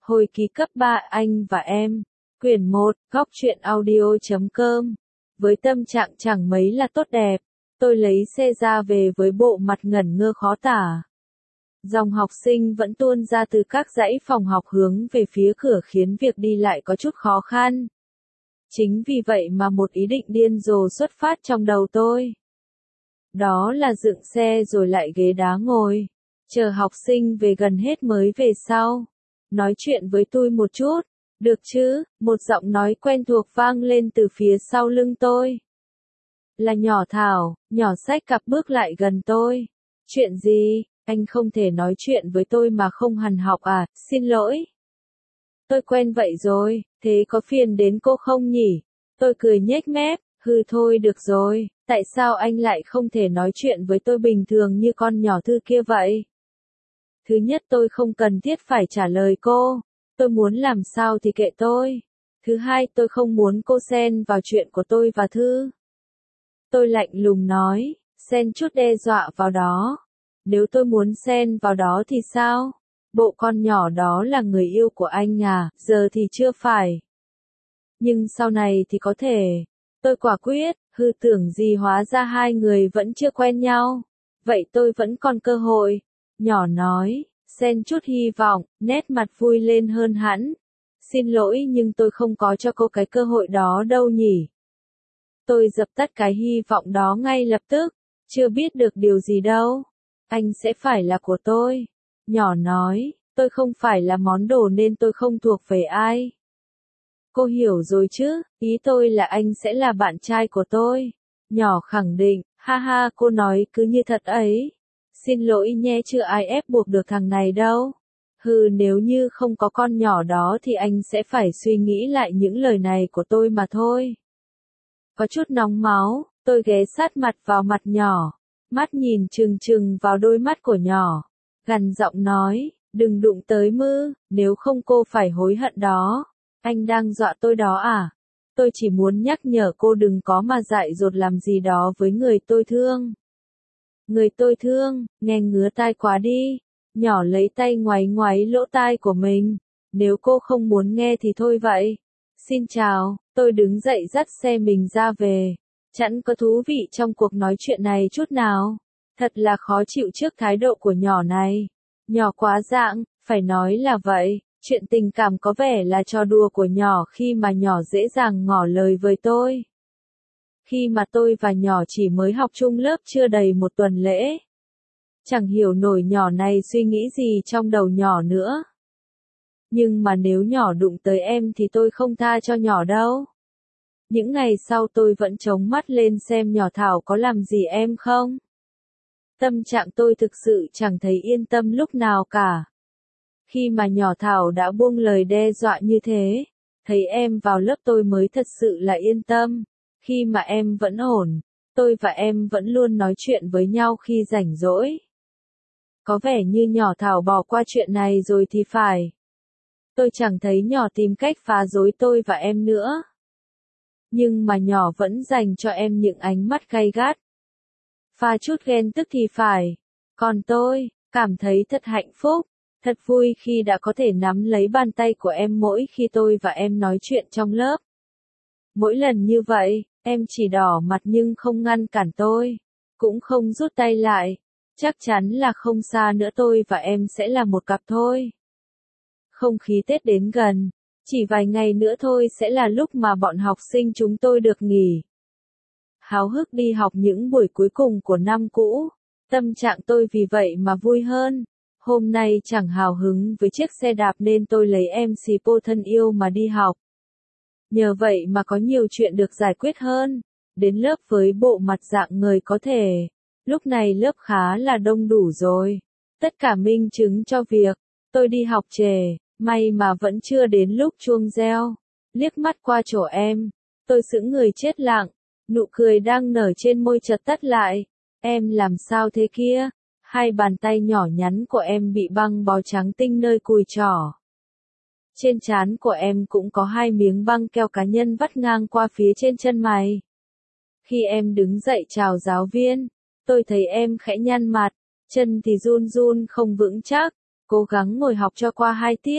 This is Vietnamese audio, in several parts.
Hồi ký cấp 3 Anh và Em. Quyển 1, Góc truyện audio.com. Với tâm trạng chẳng mấy là tốt đẹp, tôi lấy xe ra về với bộ mặt ngẩn ngơ khó tả. Dòng học sinh vẫn tuôn ra từ các dãy phòng học hướng về phía cửa khiến việc đi lại có chút khó khăn. Chính vì vậy mà một ý định điên rồ xuất phát trong đầu tôi. Đó là dựng xe rồi lại ghế đá ngồi, chờ học sinh về gần hết mới về sau. Nói chuyện với tôi một chút, được chứ? Một giọng nói quen thuộc vang lên từ phía sau lưng tôi. Là nhỏ Thảo, nhỏ xách cặp bước lại gần tôi. Chuyện gì? Anh không thể nói chuyện với tôi mà không hằn học à? Xin lỗi. Tôi quen vậy rồi, thế có phiền đến cô không nhỉ? Tôi cười nhếch mép, hừ thôi được rồi, tại sao anh lại không thể nói chuyện với tôi bình thường như con nhỏ thư kia vậy? Thứ nhất tôi không cần thiết phải trả lời cô, tôi muốn làm sao thì kệ tôi. Thứ hai tôi không muốn cô xen vào chuyện của tôi và Thư. Tôi lạnh lùng nói, xen chút đe dọa vào đó. Nếu tôi muốn xen vào đó thì sao? Bộ con nhỏ đó là người yêu của anh à, giờ thì chưa phải. Nhưng sau này thì có thể. Tôi quả quyết, hư tưởng gì hóa ra hai người vẫn chưa quen nhau. Vậy tôi vẫn còn cơ hội. Nhỏ nói, xen chút hy vọng, nét mặt vui lên hơn hẳn. Xin lỗi nhưng tôi không có cho cô cái cơ hội đó đâu nhỉ. Tôi dập tắt cái hy vọng đó ngay lập tức. Chưa biết được điều gì đâu. Anh sẽ phải là của tôi. Nhỏ nói, tôi không phải là món đồ nên tôi không thuộc về ai. Cô hiểu rồi chứ, ý tôi là anh sẽ là bạn trai của tôi. Nhỏ khẳng định, ha ha cô nói cứ như thật ấy. Xin lỗi nhé chưa ai ép buộc được thằng này đâu. Hừ nếu như không có con nhỏ đó thì anh sẽ phải suy nghĩ lại những lời này của tôi mà thôi. Có chút nóng máu, tôi ghé sát mặt vào mặt nhỏ. Mắt nhìn trừng trừng vào đôi mắt của nhỏ. Gằn giọng nói, đừng đụng tới Mư, nếu không cô phải hối hận đó. Anh đang dọa tôi đó à? Tôi chỉ muốn nhắc nhở cô đừng có mà dại dột làm gì đó với người tôi thương. Người tôi thương, nghe ngứa tai quá đi. Nhỏ lấy tay ngoáy ngoáy lỗ tai của mình. Nếu cô không muốn nghe thì thôi vậy. Xin chào, tôi đứng dậy dắt xe mình ra về. Chẳng có thú vị trong cuộc nói chuyện này chút nào. Thật là khó chịu trước thái độ của nhỏ này. Nhỏ quá dạng, phải nói là vậy. Chuyện tình cảm có vẻ là trò đùa của nhỏ khi mà nhỏ dễ dàng ngỏ lời với tôi. Khi mà tôi và nhỏ chỉ mới học chung lớp chưa đầy một tuần lễ. Chẳng hiểu nổi nhỏ này suy nghĩ gì trong đầu nhỏ nữa. Nhưng mà nếu nhỏ đụng tới em thì tôi không tha cho nhỏ đâu. Những ngày sau tôi vẫn chống mắt lên xem nhỏ Thảo có làm gì em không. Tâm trạng tôi thực sự chẳng thấy yên tâm lúc nào cả. Khi mà nhỏ Thảo đã buông lời đe dọa như thế, thấy em vào lớp tôi mới thật sự là yên tâm. Khi mà em vẫn ổn, tôi và em vẫn luôn nói chuyện với nhau khi rảnh rỗi. Có vẻ như nhỏ Thảo bỏ qua chuyện này rồi thì phải. Tôi chẳng thấy nhỏ tìm cách phá rối tôi và em nữa. Nhưng mà nhỏ vẫn dành cho em những ánh mắt gay gắt. Pha chút ghen tức thì phải. Còn tôi, cảm thấy thật hạnh phúc, thật vui khi đã có thể nắm lấy bàn tay của em mỗi khi tôi và em nói chuyện trong lớp. Mỗi lần như vậy, em chỉ đỏ mặt nhưng không ngăn cản tôi, cũng không rút tay lại. Chắc chắn là không xa nữa tôi và em sẽ là một cặp thôi. Không khí Tết đến gần, chỉ vài ngày nữa thôi sẽ là lúc mà bọn học sinh chúng tôi được nghỉ. Háo hức đi học những buổi cuối cùng của năm cũ, tâm trạng tôi vì vậy mà vui hơn. Hôm nay chẳng hào hứng với chiếc xe đạp nên tôi lấy em xì cô thân yêu mà đi học. Nhờ vậy mà có nhiều chuyện được giải quyết hơn. Đến lớp với bộ mặt dạng người có thể. Lúc này lớp khá là đông đủ rồi. Tất cả minh chứng cho việc tôi đi học trễ, may mà vẫn chưa đến lúc chuông reo. Liếc mắt qua chỗ em, tôi sững người chết lặng, nụ cười đang nở trên môi chợt tắt lại. Em làm sao thế kia? Hai bàn tay nhỏ nhắn của em bị băng bó trắng tinh nơi cùi chỏ. Trên trán của em cũng có hai miếng băng keo cá nhân vắt ngang qua phía trên chân mày. Khi em đứng dậy chào giáo viên, tôi thấy em khẽ nhăn mặt, chân thì run run không vững chắc, cố gắng ngồi học cho qua 2 tiết.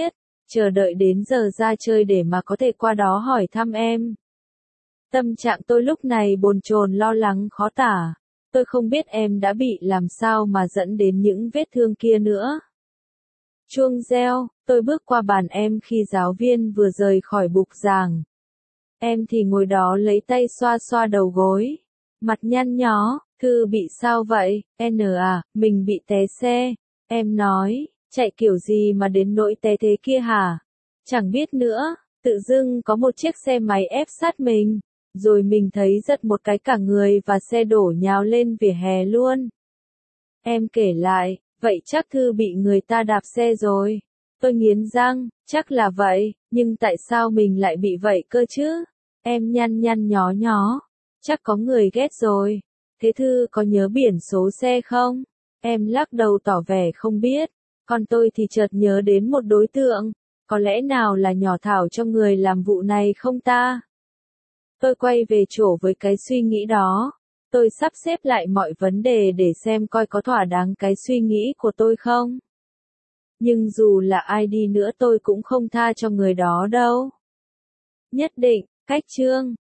chờ đợi đến giờ ra chơi để mà có thể qua đó hỏi thăm em. Tâm trạng tôi lúc này bồn chồn lo lắng khó tả. Tôi không biết em đã bị làm sao mà dẫn đến những vết thương kia nữa. Chuông reo, tôi bước qua bàn em khi giáo viên vừa rời khỏi bục giảng. Em thì ngồi đó lấy tay xoa xoa đầu gối. Mặt nhăn nhó, Thư bị sao vậy? Mình bị té xe. Em nói, chạy kiểu gì mà đến nỗi té thế kia hả? Chẳng biết nữa, tự dưng có một chiếc xe máy ép sát mình. Rồi mình thấy giật một cái cả người và xe đổ nhào lên vỉa hè luôn. Em kể lại, vậy chắc Thư bị người ta đạp xe rồi. Tôi nghiến răng, chắc là vậy, nhưng tại sao mình lại bị vậy cơ chứ? Em nhăn nhăn nhó nhó, chắc có người ghét rồi. Thế Thư có nhớ biển số xe không? Em lắc đầu tỏ vẻ không biết. Còn tôi thì chợt nhớ đến một đối tượng. Có lẽ nào là nhỏ Thảo cho người làm vụ này không ta? Tôi quay về chỗ với cái suy nghĩ đó. Tôi sắp xếp lại mọi vấn đề để xem coi có thỏa đáng cái suy nghĩ của tôi không. Nhưng dù là ai đi nữa tôi cũng không tha cho người đó đâu. Nhất định, cách chương.